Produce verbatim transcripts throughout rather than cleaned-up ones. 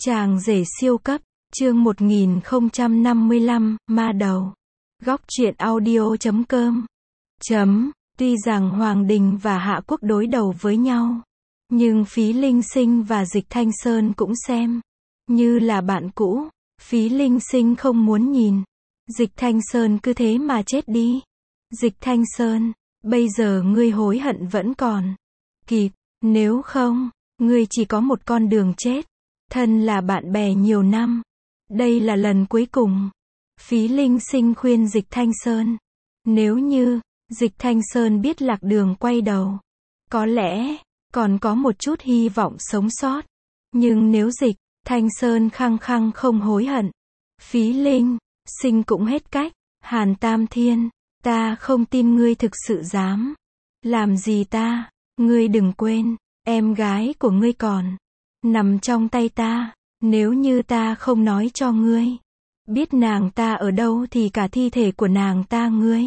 Chàng rể siêu cấp, chương một nghìn không trăm năm mươi lăm, ma đầu. Góc truyện audio chấm com. Chấm, tuy rằng Hoàng Đình và Hạ Quốc đối đầu với nhau, nhưng Phí Linh Sinh và Dịch Thanh Sơn cũng xem như là bạn cũ. Phí Linh Sinh không muốn nhìn Dịch Thanh Sơn cứ thế mà chết đi. Dịch Thanh Sơn, bây giờ ngươi hối hận vẫn còn kịp, nếu không, ngươi chỉ có một con đường chết. Thân là bạn bè nhiều năm, đây là lần cuối cùng. Phí Linh Sinh khuyên Dịch Thanh Sơn, nếu như Dịch Thanh Sơn biết lạc đường quay đầu, có lẽ còn có một chút hy vọng sống sót. Nhưng nếu Dịch Thanh Sơn khăng khăng không hối hận, Phí Linh Sinh cũng hết cách. Hàn Tam Thiên, ta không tin ngươi thực sự dám làm gì ta. Ngươi đừng quên, em gái của ngươi còn nằm trong tay ta. Nếu như ta không nói cho ngươi biết nàng ta ở đâu thì cả thi thể của nàng ta ngươi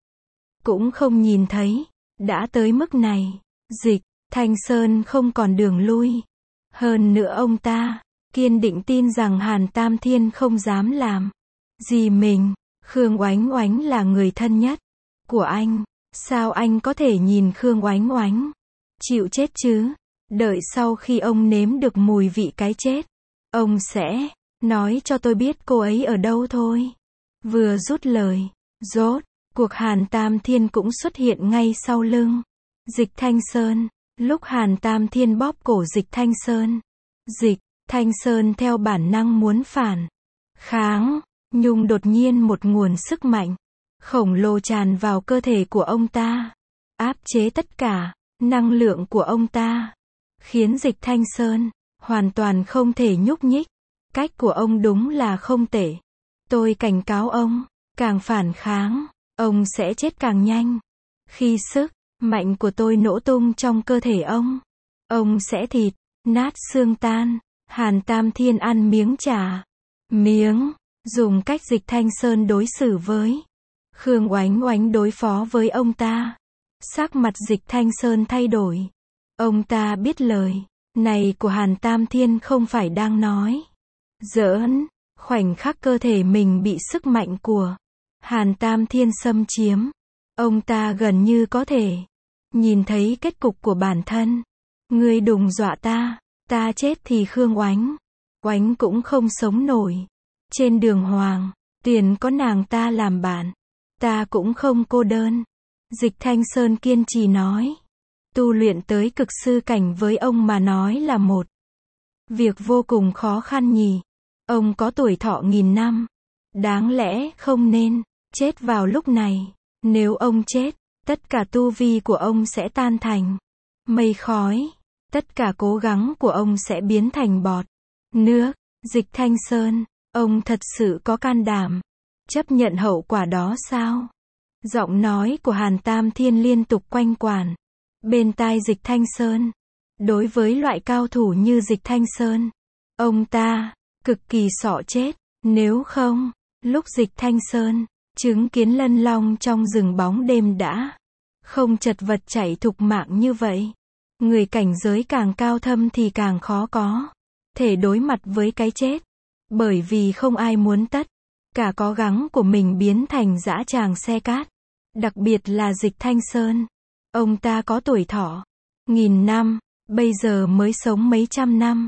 cũng không nhìn thấy. Đã tới mức này, Dịch Thanh Sơn không còn đường lui. Hơn nữa ông ta kiên định tin rằng Hàn Tam Thiên không dám làm gì mình. Khương Oánh Oánh là người thân nhất của anh, sao anh có thể nhìn Khương Oánh Oánh chịu chết chứ? Đợi sau khi ông nếm được mùi vị cái chết, ông sẽ nói cho tôi biết cô ấy ở đâu thôi. Vừa dứt lời, rốt cuộc Hàn Tam Thiên cũng xuất hiện ngay sau lưng Dịch Thanh Sơn. Lúc Hàn Tam Thiên bóp cổ Dịch Thanh Sơn, Dịch Thanh Sơn theo bản năng muốn phản kháng, nhưng đột nhiên một nguồn sức mạnh khổng lồ tràn vào cơ thể của ông ta, áp chế tất cả năng lượng của ông ta, khiến Dịch Thanh Sơn hoàn toàn không thể nhúc nhích. Cách của ông đúng là không tệ. Tôi cảnh cáo ông, càng phản kháng, ông sẽ chết càng nhanh. Khi sức mạnh của tôi nổ tung trong cơ thể ông, ông sẽ thịt nát xương tan. Hàn Tam Thiên ăn miếng trả miếng, dùng cách Dịch Thanh Sơn đối xử với Khương Oánh Oánh đối phó với ông ta. Sắc mặt Dịch Thanh Sơn thay đổi. Ông ta biết lời này của Hàn Tam Thiên không phải đang nói giỡn. Khoảnh khắc cơ thể mình bị sức mạnh của Hàn Tam Thiên xâm chiếm, ông ta gần như có thể nhìn thấy kết cục của bản thân. Ngươi đừng dọa ta, ta chết thì Khương Oánh Oánh cũng không sống nổi. Trên đường Hoàng Tuyền có nàng ta làm bạn, ta cũng không cô đơn. Dịch Thanh Sơn kiên trì nói, tu luyện tới cực sư cảnh với ông mà nói là một việc vô cùng khó khăn nhỉ. Ông có tuổi thọ nghìn năm, đáng lẽ không nên chết vào lúc này. Nếu ông chết, tất cả tu vi của ông sẽ tan thành mây khói, tất cả cố gắng của ông sẽ biến thành bọt nước. Dịch Thanh Sơn, ông thật sự có can đảm chấp nhận hậu quả đó sao? Giọng nói của Hàn Tam Thiên liên tục quanh quẩn bên tai Dịch Thanh Sơn. Đối với loại cao thủ như Dịch Thanh Sơn, ông ta cực kỳ sợ chết. Nếu không, lúc Dịch Thanh Sơn chứng kiến lân long trong rừng bóng đêm đã không chật vật chạy thục mạng như vậy. Người cảnh giới càng cao thâm thì càng khó có thể đối mặt với cái chết, bởi vì không ai muốn tất cả cố gắng của mình biến thành dã tràng xe cát. Đặc biệt là Dịch Thanh Sơn, ông ta có tuổi thọ nghìn năm, bây giờ mới sống mấy trăm năm,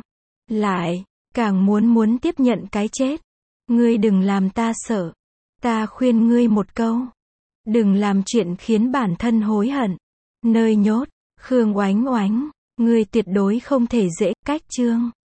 lại càng muốn muốn tiếp nhận cái chết. Ngươi đừng làm ta sợ, ta khuyên ngươi một câu, đừng làm chuyện khiến bản thân hối hận. Nơi nhốt Khương Oánh Oánh, ngươi tuyệt đối không thể dễ cách chương